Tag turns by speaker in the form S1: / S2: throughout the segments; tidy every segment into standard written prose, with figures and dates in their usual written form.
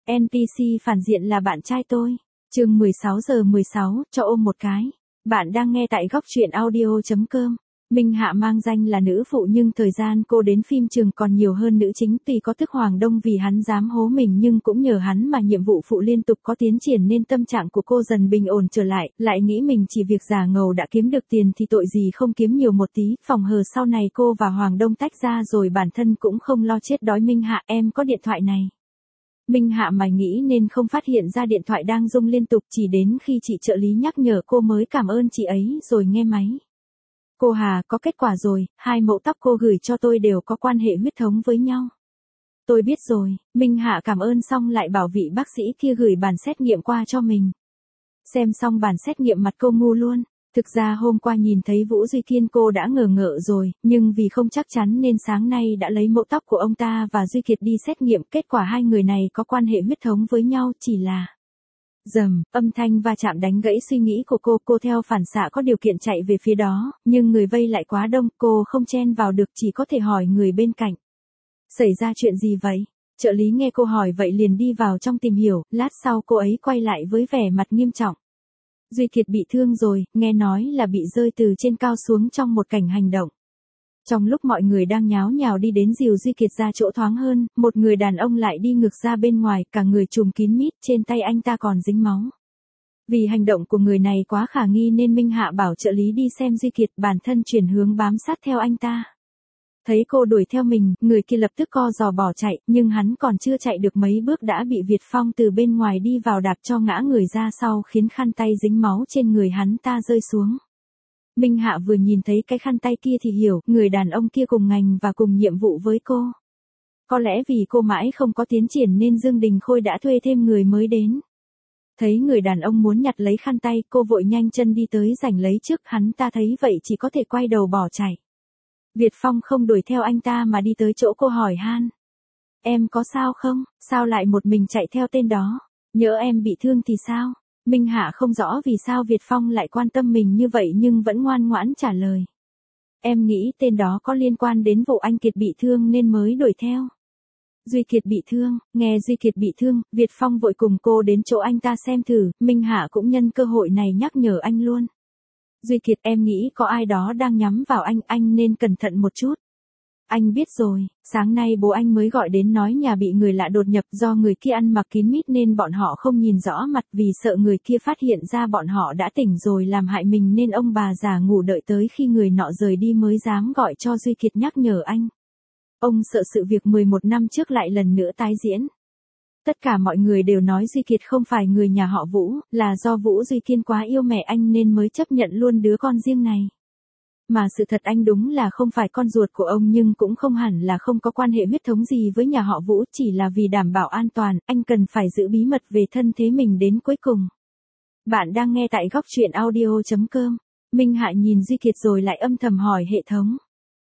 S1: NPC phản diện là bạn trai tôi. Chương 16:16, cho ôm một cái. Bạn đang nghe tại góc truyện audio.com. Minh Hạ mang danh là nữ phụ nhưng thời gian cô đến phim trường còn nhiều hơn nữ chính, tuy có tức Hoàng Đông vì hắn dám hố mình nhưng cũng nhờ hắn mà nhiệm vụ phụ liên tục có tiến triển nên tâm trạng của cô dần bình ổn trở lại nghĩ mình chỉ việc giả ngầu đã kiếm được tiền thì tội gì không kiếm nhiều một tí, phòng hờ sau này cô và Hoàng Đông tách ra rồi bản thân cũng không lo chết đói. Minh Hạ, em có điện thoại này. Minh Hạ mải nghĩ nên không phát hiện ra điện thoại đang rung liên tục, chỉ đến khi chị trợ lý nhắc nhở cô mới cảm ơn chị ấy rồi nghe máy. Cô Hà, có kết quả rồi, 2 mẫu tóc cô gửi cho tôi đều có quan hệ huyết thống với nhau. Tôi biết rồi. Minh Hạ cảm ơn xong lại bảo vị bác sĩ kia gửi bản xét nghiệm qua cho mình. Xem xong bản xét nghiệm mặt cô ngu luôn. Thực ra hôm qua nhìn thấy Vũ Duy Kiên cô đã ngờ ngợ rồi, nhưng vì không chắc chắn nên sáng nay đã lấy mẫu tóc của ông ta và Duy Kiệt đi xét nghiệm, kết quả hai người này có quan hệ huyết thống với nhau, chỉ là... Rầm, âm thanh va chạm đánh gãy suy nghĩ của cô theo phản xạ có điều kiện chạy về phía đó, nhưng người vây lại quá đông, cô không chen vào được, chỉ có thể hỏi người bên cạnh. Xảy ra chuyện gì vậy? Trợ lý nghe cô hỏi vậy liền đi vào trong tìm hiểu, lát sau cô ấy quay lại với vẻ mặt nghiêm trọng. Duy Kiệt bị thương rồi, nghe nói là bị rơi từ trên cao xuống trong một cảnh hành động. Trong lúc mọi người đang nháo nhào đi đến dìu Duy Kiệt ra chỗ thoáng hơn, một người đàn ông lại đi ngược ra bên ngoài, cả người trùm kín mít, trên tay anh ta còn dính máu. Vì hành động của người này quá khả nghi nên Minh Hạ bảo trợ lý đi xem Duy Kiệt, bản thân chuyển hướng bám sát theo anh ta. Thấy cô đuổi theo mình, người kia lập tức co giò bỏ chạy, nhưng hắn còn chưa chạy được mấy bước đã bị Việt Phong từ bên ngoài đi vào đạp cho ngã người ra sau, khiến khăn tay dính máu trên người hắn ta rơi xuống. Minh Hạ vừa nhìn thấy cái khăn tay kia thì hiểu, người đàn ông kia cùng ngành và cùng nhiệm vụ với cô. Có lẽ vì cô mãi không có tiến triển nên Dương Đình Khôi đã thuê thêm người mới đến. Thấy người đàn ông muốn nhặt lấy khăn tay, cô vội nhanh chân đi tới giành lấy trước, hắn ta thấy vậy chỉ có thể quay đầu bỏ chạy. Việt Phong không đuổi theo anh ta mà đi tới chỗ cô hỏi han. Em có sao không? Sao lại một mình chạy theo tên đó? Nhỡ em bị thương thì sao? Minh Hạ không rõ vì sao Việt Phong lại quan tâm mình như vậy nhưng vẫn ngoan ngoãn trả lời. Em nghĩ tên đó có liên quan đến vụ anh Kiệt bị thương nên mới đuổi theo. Duy Kiệt bị thương, nghe Duy Kiệt bị thương, Việt Phong vội cùng cô đến chỗ anh ta xem thử, Minh Hạ cũng nhân cơ hội này nhắc nhở anh luôn. Duy Kiệt, em nghĩ có ai đó đang nhắm vào anh nên cẩn thận một chút. Anh biết rồi, sáng nay bố anh mới gọi đến nói nhà bị người lạ đột nhập, do người kia ăn mặc kín mít nên bọn họ không nhìn rõ mặt, vì sợ người kia phát hiện ra bọn họ đã tỉnh rồi làm hại mình nên ông bà già ngủ đợi tới khi người nọ rời đi mới dám gọi cho Duy Kiệt nhắc nhở anh. Ông sợ sự việc 11 năm trước lại lần nữa tái diễn. Tất cả mọi người đều nói Duy Kiệt không phải người nhà họ Vũ, là do Vũ Duy Kiên quá yêu mẹ anh nên mới chấp nhận luôn đứa con riêng này. Mà sự thật anh đúng là không phải con ruột của ông nhưng cũng không hẳn là không có quan hệ huyết thống gì với nhà họ Vũ, chỉ là vì đảm bảo an toàn, anh cần phải giữ bí mật về thân thế mình đến cuối cùng. Bạn đang nghe tại góc truyện audio.com. Minh Hạ nhìn Duy Kiệt rồi lại âm thầm hỏi hệ thống.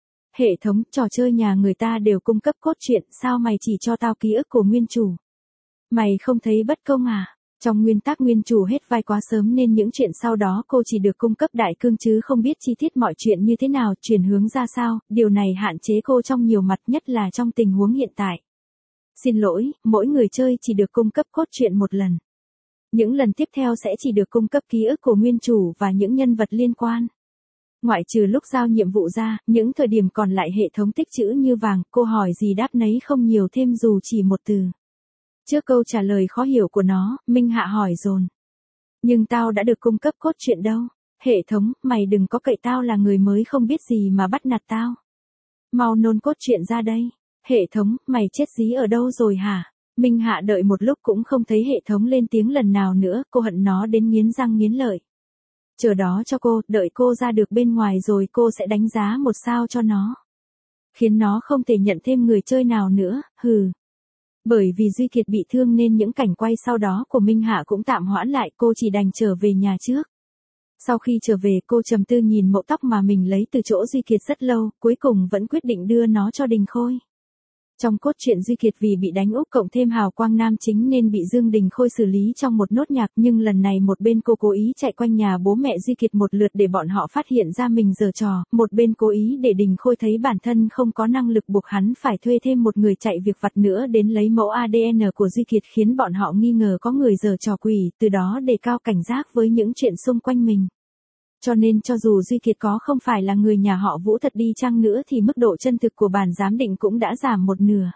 S1: Hệ thống, trò chơi nhà người ta đều cung cấp cốt truyện, sao mày chỉ cho tao ký ức của nguyên chủ? Mày không thấy bất công à? Trong nguyên tắc nguyên chủ hết vai quá sớm nên những chuyện sau đó cô chỉ được cung cấp đại cương chứ không biết chi tiết mọi chuyện như thế nào, chuyển hướng ra sao, điều này hạn chế cô trong nhiều mặt, nhất là trong tình huống hiện tại. Xin lỗi, mỗi người chơi chỉ được cung cấp cốt truyện một lần. Những lần tiếp theo sẽ chỉ được cung cấp ký ức của nguyên chủ và những nhân vật liên quan. Ngoại trừ lúc giao nhiệm vụ ra, những thời điểm còn lại hệ thống tích trữ như vàng, cô hỏi gì đáp nấy không nhiều thêm dù chỉ một từ. Trước câu trả lời khó hiểu của nó, Minh Hạ hỏi dồn. Nhưng tao đã được cung cấp cốt truyện đâu? Hệ thống, mày đừng có cậy tao là người mới không biết gì mà bắt nạt tao. Mau nôn cốt truyện ra đây. Hệ thống, mày chết dí ở đâu rồi hả? Minh Hạ đợi một lúc cũng không thấy hệ thống lên tiếng lần nào nữa, cô hận nó đến nghiến răng nghiến lợi. Chờ đó cho cô, đợi cô ra được bên ngoài rồi cô sẽ đánh giá 1 sao cho nó. Khiến nó không thể nhận thêm người chơi nào nữa, hừ. Bởi vì Duy Kiệt bị thương nên những cảnh quay sau đó của Minh Hạ cũng tạm hoãn lại, cô chỉ đành trở về nhà trước. Sau khi trở về cô trầm tư nhìn mẫu tóc mà mình lấy từ chỗ Duy Kiệt rất lâu, cuối cùng vẫn quyết định đưa nó cho Đình Khôi. Trong cốt truyện Duy Kiệt vì bị đánh úp cộng thêm hào quang nam chính nên bị Dương Đình Khôi xử lý trong một nốt nhạc, nhưng lần này một bên cô cố ý chạy quanh nhà bố mẹ Duy Kiệt một lượt để bọn họ phát hiện ra mình giở trò, một bên cố ý để Đình Khôi thấy bản thân không có năng lực buộc hắn phải thuê thêm một người chạy việc vặt nữa đến lấy mẫu ADN của Duy Kiệt, khiến bọn họ nghi ngờ có người giở trò quỷ, từ đó đề cao cảnh giác với những chuyện xung quanh mình. Cho nên cho dù Duy Kiệt có không phải là người nhà họ Vũ thật đi chăng nữa thì mức độ chân thực của bản giám định cũng đã giảm một nửa.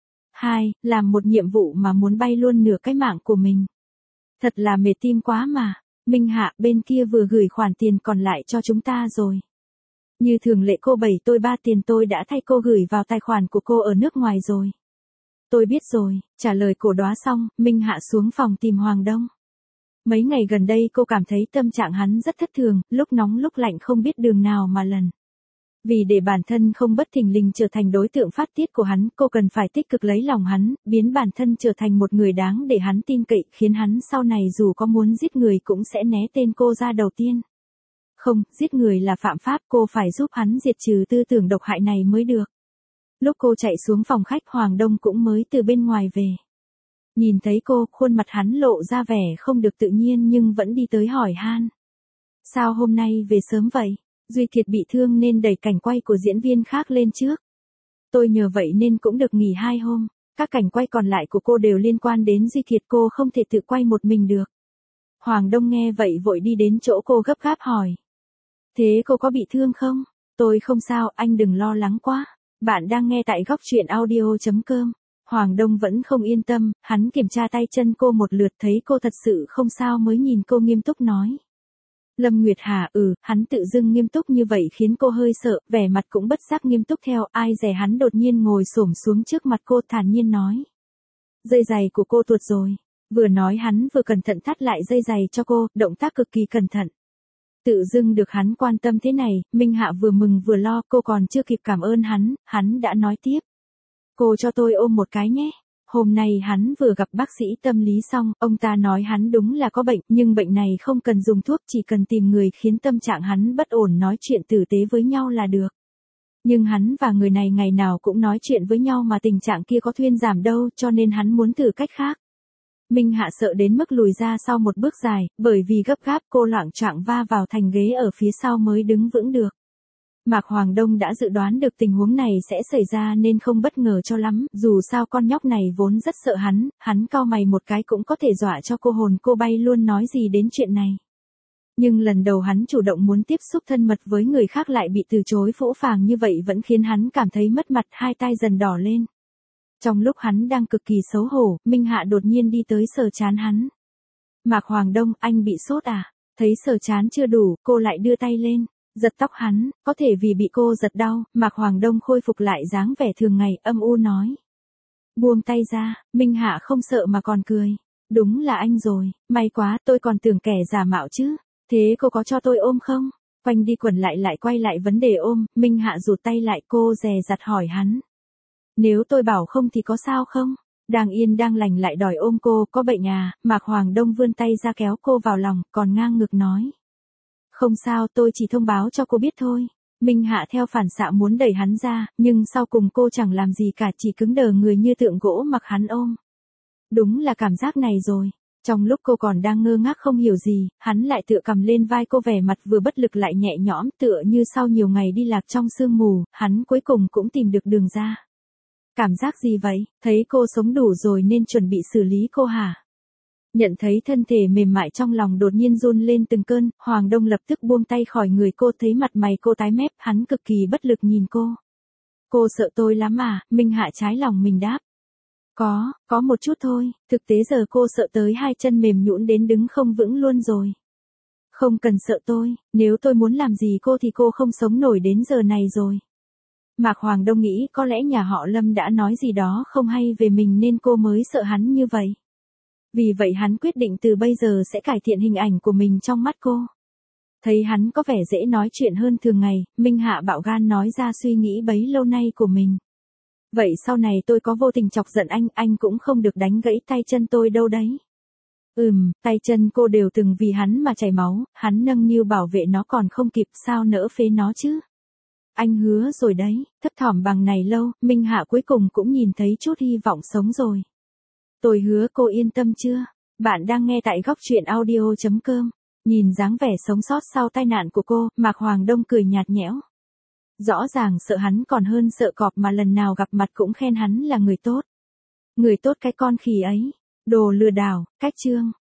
S1: 2. Làm một nhiệm vụ mà muốn bay luôn nửa cái mạng của mình. Thật là mệt tim quá mà. Minh Hạ, bên kia vừa gửi khoản tiền còn lại cho chúng ta rồi. Như thường lệ cô bày tôi 3 tiền tôi đã thay cô gửi vào tài khoản của cô ở nước ngoài rồi. Tôi biết rồi, trả lời cổ đóa xong, Minh Hạ xuống phòng tìm Hoàng Đông. Mấy ngày gần đây cô cảm thấy tâm trạng hắn rất thất thường, lúc nóng lúc lạnh không biết đường nào mà lần. Vì để bản thân không bất thình lình trở thành đối tượng phát tiết của hắn, cô cần phải tích cực lấy lòng hắn, biến bản thân trở thành một người đáng để hắn tin cậy, khiến hắn sau này dù có muốn giết người cũng sẽ né tên cô ra đầu tiên. Không, giết người là phạm pháp, cô phải giúp hắn diệt trừ tư tưởng độc hại này mới được. Lúc cô chạy xuống phòng khách, Hoàng Đông cũng mới từ bên ngoài về. Nhìn thấy cô, khuôn mặt hắn lộ ra vẻ không được tự nhiên nhưng vẫn đi tới hỏi han. Sao hôm nay về sớm vậy? Duy Kiệt bị thương nên đẩy cảnh quay của diễn viên khác lên trước. Tôi nhờ vậy nên cũng được nghỉ 2 hôm. Các cảnh quay còn lại của cô đều liên quan đến Duy Kiệt, cô không thể tự quay một mình được. Hoàng Đông nghe vậy vội đi đến chỗ cô gấp gáp hỏi. Thế cô có bị thương không? Tôi không sao, anh đừng lo lắng quá. Bạn đang nghe tại góc truyện audio.com. Hoàng Đông vẫn không yên tâm, hắn kiểm tra tay chân cô một lượt thấy cô thật sự không sao mới nhìn cô nghiêm túc nói. Lâm Nguyệt Hà, hắn tự dưng nghiêm túc như vậy khiến cô hơi sợ, vẻ mặt cũng bất giác nghiêm túc theo, ai dè hắn đột nhiên ngồi xổm xuống trước mặt cô thản nhiên nói. Dây giày của cô tuột rồi. Vừa nói hắn vừa cẩn thận thắt lại dây giày cho cô, động tác cực kỳ cẩn thận. Tự dưng được hắn quan tâm thế này, Minh Hạ vừa mừng vừa lo, cô còn chưa kịp cảm ơn hắn đã nói tiếp. Cô cho tôi ôm một cái nhé. Hôm nay hắn vừa gặp bác sĩ tâm lý xong, ông ta nói hắn đúng là có bệnh, nhưng bệnh này không cần dùng thuốc, chỉ cần tìm người khiến tâm trạng hắn bất ổn nói chuyện tử tế với nhau là được. Nhưng hắn và người này ngày nào cũng nói chuyện với nhau mà tình trạng kia có thuyên giảm đâu, cho nên hắn muốn thử cách khác. Minh Hạ sợ đến mức lùi ra sau một bước dài, bởi vì gấp gáp cô loạng choạng va vào thành ghế ở phía sau mới đứng vững được. Mạc Hoàng Đông đã dự đoán được tình huống này sẽ xảy ra nên không bất ngờ cho lắm, dù sao con nhóc này vốn rất sợ hắn cau mày một cái cũng có thể dọa cho cô hồn cô bay luôn nói gì đến chuyện này. Nhưng lần đầu hắn chủ động muốn tiếp xúc thân mật với người khác lại bị từ chối phũ phàng như vậy vẫn khiến hắn cảm thấy mất mặt, hai tay dần đỏ lên. Trong lúc hắn đang cực kỳ xấu hổ, Minh Hạ đột nhiên đi tới sờ trán hắn. Mạc Hoàng Đông, anh bị sốt à? Thấy sờ trán chưa đủ, cô lại đưa tay lên. Giật tóc hắn, có thể vì bị cô giật đau, Mạc Hoàng Đông khôi phục lại dáng vẻ thường ngày, âm u nói. Buông tay ra, Minh Hạ không sợ mà còn cười. Đúng là anh rồi, may quá, tôi còn tưởng kẻ giả mạo chứ. Thế cô có cho tôi ôm không? Quanh đi quẩn lại quay lại vấn đề ôm, Minh Hạ rụt tay lại, cô dè dặt hỏi hắn. Nếu tôi bảo không thì có sao không? Đang yên đang lành lại đòi ôm cô, có bệnh à? Mạc Hoàng Đông vươn tay ra kéo cô vào lòng, còn ngang ngực nói. Không sao, tôi chỉ thông báo cho cô biết thôi. Minh Hạ theo phản xạ muốn đẩy hắn ra, nhưng sau cùng cô chẳng làm gì cả, chỉ cứng đờ người như tượng gỗ mặc hắn ôm. Đúng là cảm giác này rồi. Trong lúc cô còn đang ngơ ngác không hiểu gì, hắn lại tựa cầm lên vai cô, vẻ mặt vừa bất lực lại nhẹ nhõm, tựa như sau nhiều ngày đi lạc trong sương mù, hắn cuối cùng cũng tìm được đường ra. Cảm giác gì vậy? Thấy cô sống đủ rồi nên chuẩn bị xử lý cô hả? Nhận thấy thân thể mềm mại trong lòng đột nhiên run lên từng cơn, Hoàng Đông lập tức buông tay khỏi người cô, thấy mặt mày cô tái mét, hắn cực kỳ bất lực nhìn cô. Cô sợ tôi lắm à? Minh Hạ trái lòng mình đáp. Có một chút thôi, thực tế giờ cô sợ tới hai chân mềm nhũn đến đứng không vững luôn rồi. Không cần sợ tôi, nếu tôi muốn làm gì cô thì cô không sống nổi đến giờ này rồi. Mạc Hoàng Đông nghĩ có lẽ nhà họ Lâm đã nói gì đó không hay về mình nên cô mới sợ hắn như vậy. Vì vậy hắn quyết định từ bây giờ sẽ cải thiện hình ảnh của mình trong mắt cô. Thấy hắn có vẻ dễ nói chuyện hơn thường ngày, Minh Hạ bạo gan nói ra suy nghĩ bấy lâu nay của mình. Vậy sau này tôi có vô tình chọc giận anh cũng không được đánh gãy tay chân tôi đâu đấy. Tay chân cô đều từng vì hắn mà chảy máu, hắn nâng niu bảo vệ nó còn không kịp, sao nỡ phế nó chứ. Anh hứa rồi đấy, thấp thỏm bằng này lâu, Minh Hạ cuối cùng cũng nhìn thấy chút hy vọng sống rồi. Tôi hứa cô yên tâm chưa? Bạn đang nghe tại góc truyện audio.com. Nhìn dáng vẻ sống sót sau tai nạn của cô, Mạc Hoàng Đông cười nhạt nhẽo. Rõ ràng sợ hắn còn hơn sợ cọp mà lần nào gặp mặt cũng khen hắn là người tốt. Người tốt cái con khỉ ấy. Đồ lừa đảo, cách chương.